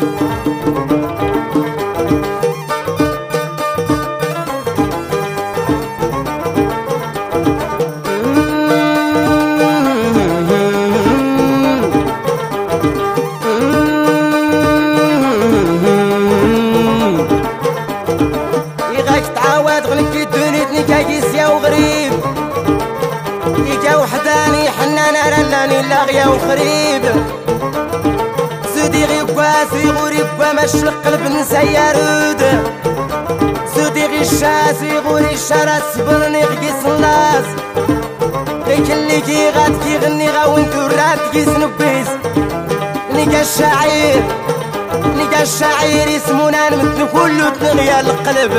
وغريب يجا وحداني حنانا رلاني لاغيا وخريب سودي غيبوا سيغوري بوا مش القلب نسيرود سودي غيشا سيغوري شارات صبرني غيس الناس غيك اللي كي غاد كيغني غاونتو رات كيس نبيس نيكا الشاعر نيكا الشاعر يسمونا نمتن كلو تنغيا القلب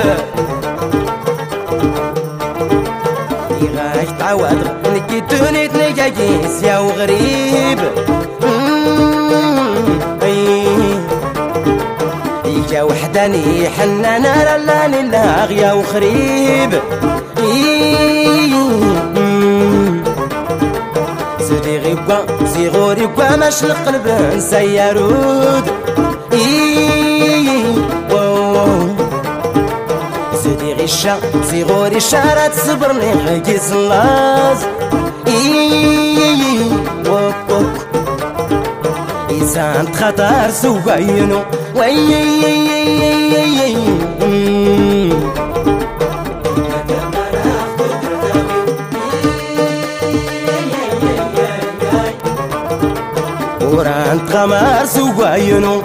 غاش تعود نكي دوني تنجاجيس يا وغريب يجا وحداني حنانا رلاني لاغيا وخريب سيدي غيبوا سيغوري بوا ماش القلب نسيرود سيدي غيشا سيغوري شارات صبرني غيكيس الناس إنسان خطر سوينو ورانت غمار سوينو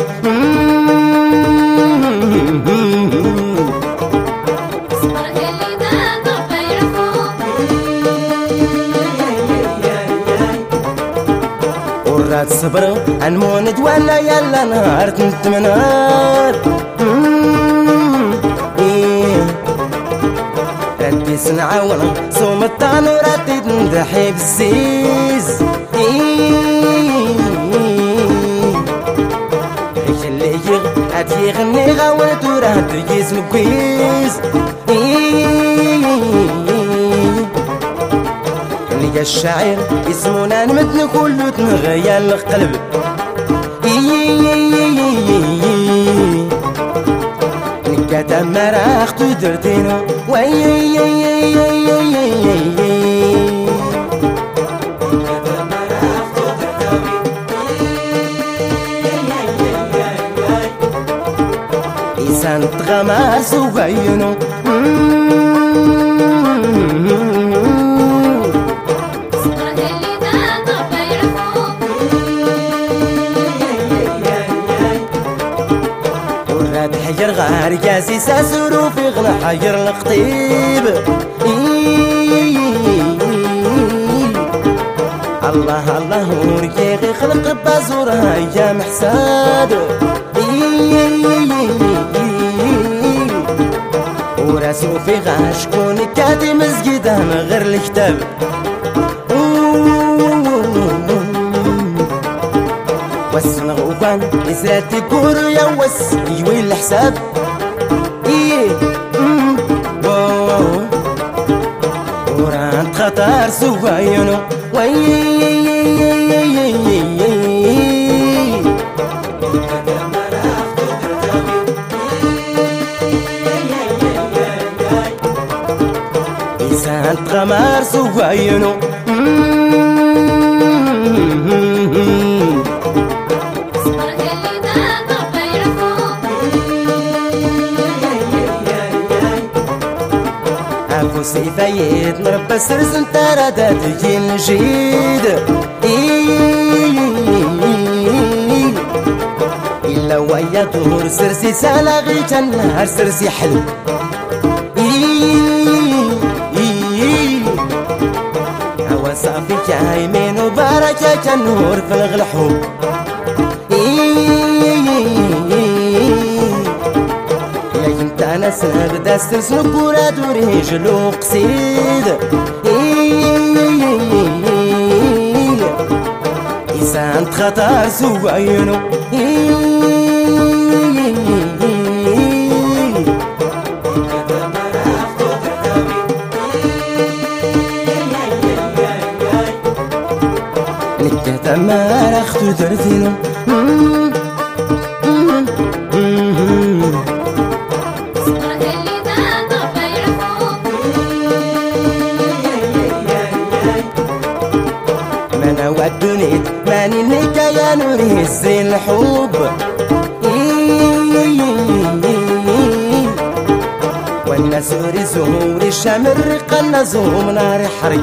ورات صبر انموند ولا يلا نهار تنتمنار ردي سنعاون صوم الطانورات ندحي بالسيز اللي هاتي يغني غاوت وراه تجيس مكويس نيجا الشاعر يسمونا نمتن كلو تنغيا القلب نيجا تمر اختو درتينو إنسان تغمار سوغينو وراد حجر غار كاسي ساسورو في غلا حجر القطيب الله الله وركيغي خلق بازورها يا محساد وراسو في غاش كون كاتي مسجدة من غير الكتاب وسن غوبان إسراتي كورو يا وس يوي الحساب وران خطر سواينو إنسان تغمار سواينو عفو سيفايد نربى سرزن ترادات جيل جديد إلا ويا دور سرسي سالاغي كان نهار سرسي حلو هوا صافي كايمين وبركة كالنور في الغلحوم يا انت انا سنبدا سنسلك وراد وريجلو قصيد إنسان خطر سواينو نكتا ما رختو درتينو ثونيت ماني نيكا يا نوري الزين الحب والناس يريزهم ريشام الرقة نازهم نار حري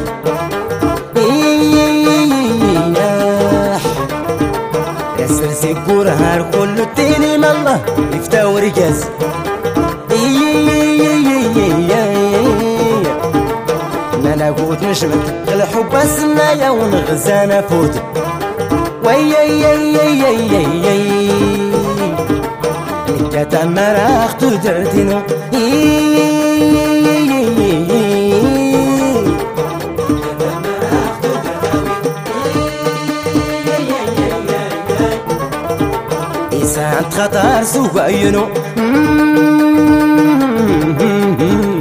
يا سرسي قرها الكل الدين من الله يفتى ورقاز انا قوت نشمت الحب السنايا ونغزانا فوت وياي كتا مراخت درتينو إسان خطر سوق عينو